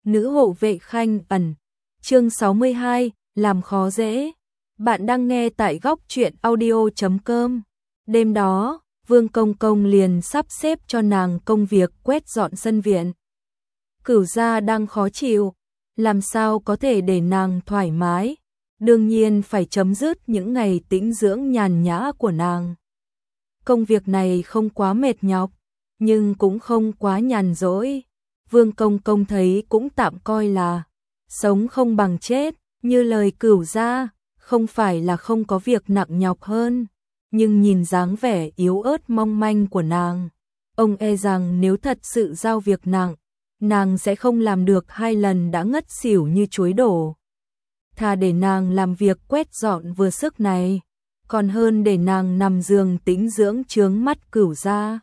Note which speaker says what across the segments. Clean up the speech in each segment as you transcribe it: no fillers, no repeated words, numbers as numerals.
Speaker 1: Nữ hộ vệ Khanh Ẩn. Chương 62, làm khó dễ. Bạn đang nghe tại góc truyện audio.com. Đêm đó, Vương Công Công liền sắp xếp cho nàng công việc quét dọn sân viện. Cửu gia đang khó chịu, làm sao có thể để nàng thoải mái, đương nhiên phải chấm dứt những ngày tĩnh dưỡng nhàn nhã của nàng. Công việc này không quá mệt nhọc, nhưng cũng không quá nhàn rỗi. Vương Công Công thấy cũng tạm coi là sống không bằng chết, như lời Cửu gia, không phải là không có việc nặng nhọc hơn, nhưng nhìn dáng vẻ yếu ớt mong manh của nàng, ông e rằng nếu thật sự giao việc nặng, nàng sẽ không làm được 2 lần đã ngất xỉu như chuối đổ. Thà để nàng làm việc quét dọn vừa sức này, còn hơn để nàng nằm giường tĩnh dưỡng chướng mắt Cửu gia.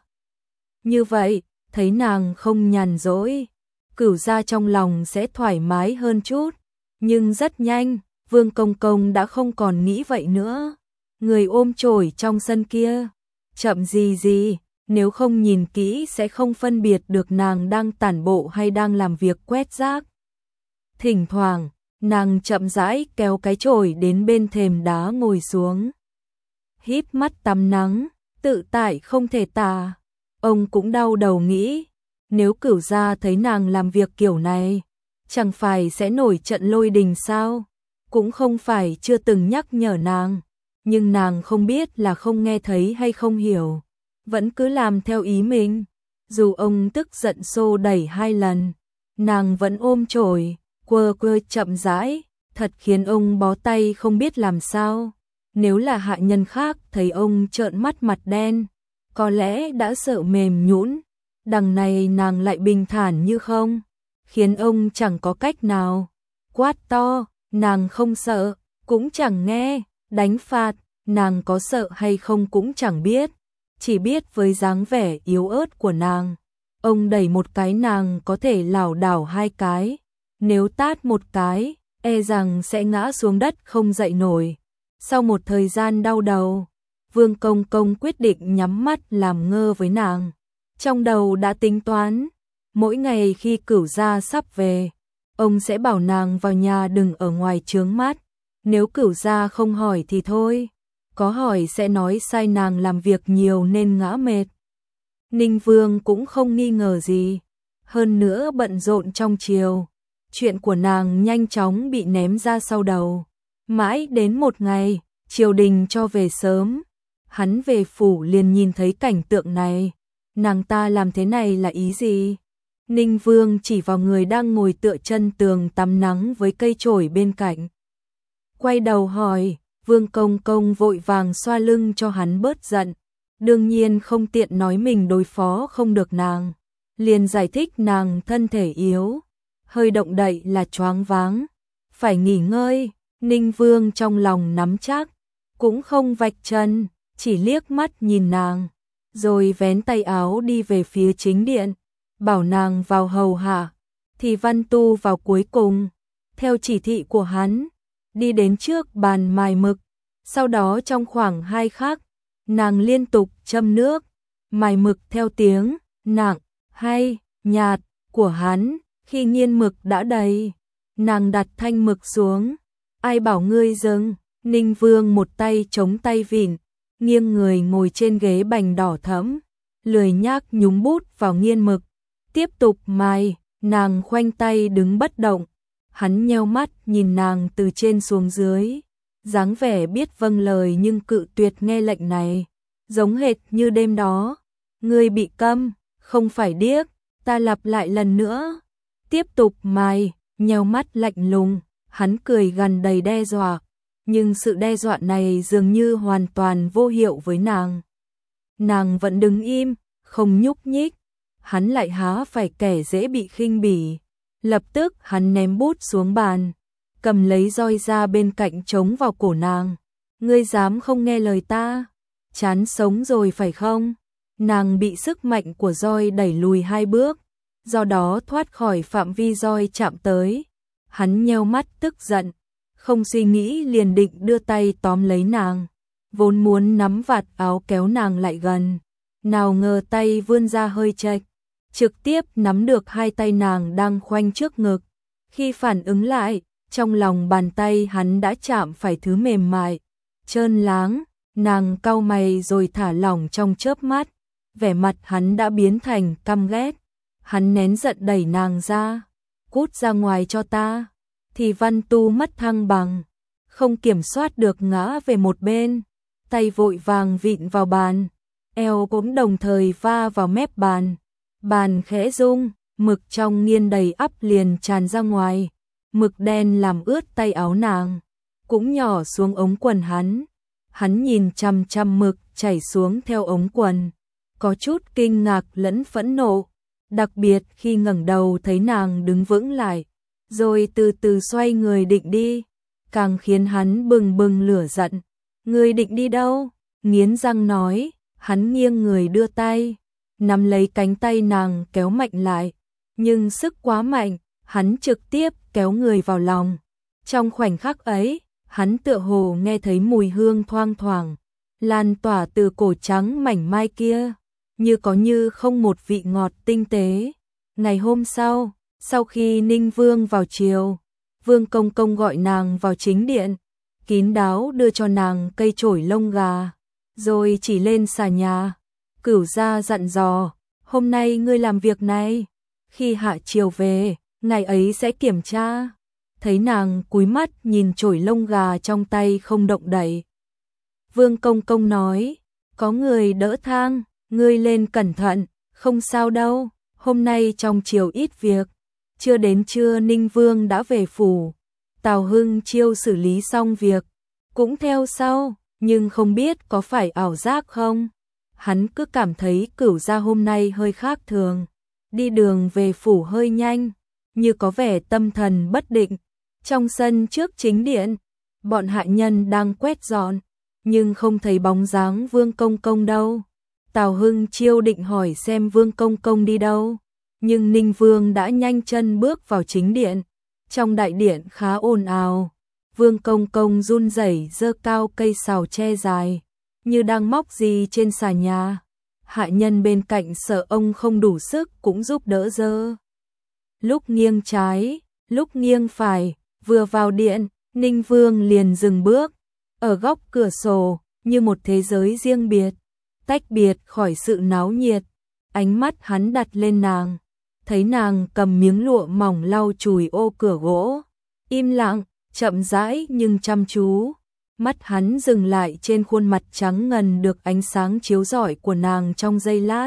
Speaker 1: Như vậy, thấy nàng không nhàn rỗi, Cửu gia trong lòng sẽ thoải mái hơn chút, nhưng rất nhanh, Vương Công Công đã không còn nghĩ vậy nữa. Người ôm chổi trong sân kia, chậm gì, nếu không nhìn kỹ sẽ không phân biệt được nàng đang tản bộ hay đang làm việc quét rác. Thỉnh thoảng, nàng chậm rãi kéo cái chổi đến bên thềm đá ngồi xuống, híp mắt tắm nắng, tự tại không thể tả. Ông cũng đau đầu nghĩ, nếu Cửu gia thấy nàng làm việc kiểu này, chẳng phải sẽ nổi trận lôi đình sao? Cũng không phải chưa từng nhắc nhở nàng, nhưng nàng không biết là không nghe thấy hay không hiểu, vẫn cứ làm theo ý mình. Dù ông tức giận xô đẩy 2 lần, nàng vẫn ôm chổi, quơ chậm rãi, thật khiến ông bó tay không biết làm sao. Nếu là hạ nhân khác thấy ông trợn mắt mặt đen, có lẽ đã sợ mềm nhũn. Đằng này nàng lại bình thản như không, khiến ông chẳng có cách nào. Quát to, nàng không sợ, cũng chẳng nghe, đánh phạt, nàng có sợ hay không cũng chẳng biết, chỉ biết với dáng vẻ yếu ớt của nàng, ông đẩy một cái nàng có thể lảo đảo 2 cái, nếu tát một cái, e rằng sẽ ngã xuống đất không dậy nổi. Sau một thời gian đau đầu, Vương Công Công quyết định nhắm mắt làm ngơ với nàng. Trong đầu đã tính toán, mỗi ngày khi Cửu gia sắp về, ông sẽ bảo nàng vào nhà đừng ở ngoài chướng mắt. Nếu Cửu gia không hỏi thì thôi, có hỏi sẽ nói sai nàng làm việc nhiều nên ngã mệt. Ninh Vương cũng không nghi ngờ gì, hơn nữa bận rộn trong triều, chuyện của nàng nhanh chóng bị ném ra sau đầu. Mãi đến một ngày, triều đình cho về sớm, hắn về phủ liền nhìn thấy cảnh tượng này. Nàng ta làm thế này là ý gì? Ninh Vương chỉ vào người đang ngồi tựa chân tường tắm nắng với cây chổi bên cạnh. Quay đầu hỏi, Vương Công Công vội vàng xoa lưng cho hắn bớt giận. Đương nhiên không tiện nói mình đối phó không được nàng. Liền giải thích nàng thân thể yếu, hơi động đậy là choáng váng, phải nghỉ ngơi. Ninh Vương trong lòng nắm chắc, cũng không vạch chân, chỉ liếc mắt nhìn nàng, rồi vén tay áo đi về phía chính điện, bảo nàng vào hầu hạ. Thì Văn Tu vào cuối cùng, theo chỉ thị của hắn, đi đến trước bàn mài mực, sau đó trong khoảng 2 khắc, nàng liên tục châm nước, mài mực theo tiếng nặng hay nhạt của hắn. Khi nghiên mực đã đầy, nàng đặt thanh mực xuống. Ai bảo ngươi dừng? Ninh Vương một tay chống tay vịn, nghiêng người ngồi trên ghế bành đỏ thẫm, lười nhác nhúng bút vào nghiên mực, tiếp tục mài. Nàng khoanh tay đứng bất động, hắn nheo mắt nhìn nàng từ trên xuống dưới, dáng vẻ biết vâng lời nhưng cự tuyệt nghe lệnh này, giống hệt như đêm đó. Ngươi bị câm, không phải điếc, ta lặp lại lần nữa. Tiếp tục mài, nheo mắt lạnh lùng, hắn cười gằn đầy đe dọa, nhưng sự đe dọa này dường như hoàn toàn vô hiệu với nàng. Nàng vẫn đứng im, không nhúc nhích, hắn lại há phải kẻ dễ bị khinh bỉ. Lập tức hắn ném bút xuống bàn, cầm lấy roi ra bên cạnh chống vào cổ nàng. Ngươi dám không nghe lời ta? Chán sống rồi phải không? Nàng bị sức mạnh của roi đẩy lùi 2 bước, do đó thoát khỏi phạm vi roi chạm tới. Hắn nheo mắt tức giận, không suy nghĩ liền định đưa tay tóm lấy nàng, vốn muốn nắm vạt áo kéo nàng lại gần, nào ngờ tay vươn ra hơi chệch, trực tiếp nắm được 2 tay nàng đang khoanh trước ngực, Khi phản ứng lại, trong lòng bàn tay hắn đã chạm phải thứ mềm mại, trơn láng, nàng cau mày rồi thả lỏng trong chớp mắt, vẻ mặt hắn đã biến thành căm ghét. Hắn nén giận đẩy nàng ra, cút ra ngoài cho ta. Thì Văn Tu mất thăng bằng, không kiểm soát được ngã về một bên, tay vội vàng vịn vào bàn, eo cũng đồng thời va vào mép bàn. Bàn khẽ rung, mực trong nghiên đầy ắp liền tràn ra ngoài, mực đen làm ướt tay áo nàng, cũng nhỏ xuống ống quần hắn. Hắn nhìn chằm chằm mực chảy xuống theo ống quần, có chút kinh ngạc lẫn phẫn nộ, đặc biệt khi ngẩng đầu thấy nàng đứng vững lại, rồi từ từ xoay người định đi, càng khiến hắn bừng bừng lửa giận. Người định đi đâu? Nghiến răng nói. Hắn nghiêng người đưa tay, nắm lấy cánh tay nàng kéo mạnh lại, nhưng sức quá mạnh, hắn trực tiếp kéo người vào lòng. Trong khoảnh khắc ấy, hắn tựa hồ nghe thấy mùi hương thoang thoảng, lan tỏa từ cổ trắng mảnh mai kia, như có như không một vị ngọt tinh tế. Ngày hôm sau khi Ninh Vương vào chiều, Vương Công Công gọi nàng vào chính điện, kín đáo đưa cho nàng cây chổi lông gà, rồi chỉ lên xà nhà. Cửu gia dặn dò, hôm nay ngươi làm việc này, khi hạ chiều về, ngày ấy sẽ kiểm tra. Thấy nàng cúi mắt nhìn chổi lông gà trong tay không động đậy, Vương Công Công nói, có người đỡ thang, ngươi lên cẩn thận, không sao đâu, hôm nay trong chiều ít việc. Chưa đến trưa Ninh Vương đã về phủ, Tào Hưng Chiêu xử lý xong việc, cũng theo sau, nhưng không biết có phải ảo giác không. Hắn cứ cảm thấy Cửu gia hôm nay hơi khác thường, đi đường về phủ hơi nhanh, như có vẻ tâm thần bất định. Trong sân trước chính điện, bọn hạ nhân đang quét dọn, nhưng không thấy bóng dáng Vương Công Công đâu. Tào Hưng Chiêu định hỏi xem Vương Công Công đi đâu, nhưng Ninh Vương đã nhanh chân bước vào chính điện. Trong đại điện khá ồn ào, Vương Công Công run rẩy giơ cao cây sào tre dài, như đang móc gì trên xà nhà. Hạ nhân bên cạnh sợ ông không đủ sức cũng giúp đỡ giơ. Lúc nghiêng trái, lúc nghiêng phải, vừa vào điện, Ninh Vương liền dừng bước, ở góc cửa sổ, như một thế giới riêng biệt, tách biệt khỏi sự náo nhiệt. Ánh mắt hắn đặt lên nàng, thấy nàng cầm miếng lụa mỏng lau chùi ô cửa gỗ, im lặng, chậm rãi nhưng chăm chú. Mắt hắn dừng lại trên khuôn mặt trắng ngần được ánh sáng chiếu rọi của nàng trong giây lát,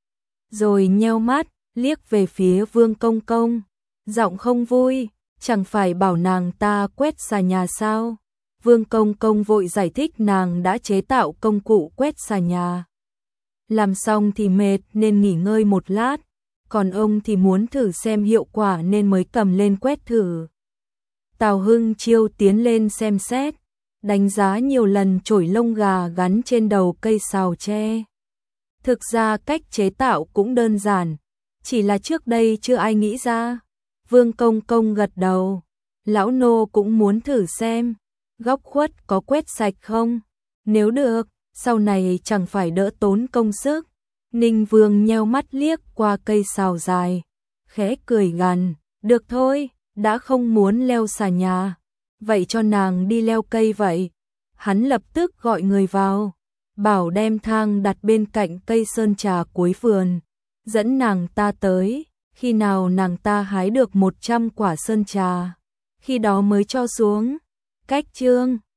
Speaker 1: rồi nheo mắt, liếc về phía Vương Công Công, giọng không vui, chẳng phải bảo nàng ta quét xà nhà sao? Vương Công Công vội giải thích nàng đã chế tạo công cụ quét xà nhà. Làm xong thì mệt nên nghỉ ngơi một lát, còn ông thì muốn thử xem hiệu quả nên mới cầm lên quét thử. Tào Hưng Chiêu tiến lên xem xét, đánh giá nhiều lần chổi lông gà gắn trên đầu cây sào tre. Thực ra cách chế tạo cũng đơn giản, chỉ là trước đây chưa ai nghĩ ra. Vương Công Công gật đầu, lão nô cũng muốn thử xem, góc khuất có quét sạch không? Nếu được, sau này chẳng phải đỡ tốn công sức. Ninh Vương nheo mắt liếc qua cây sào dài, khẽ cười gằn, được thôi, đã không muốn leo xà nhà, vậy cho nàng đi leo cây vậy. Hắn lập tức gọi người vào, bảo đem thang đặt bên cạnh cây sơn trà cuối vườn, dẫn nàng ta tới, khi nào nàng ta hái được 100 quả sơn trà, khi đó mới cho xuống. Cách chương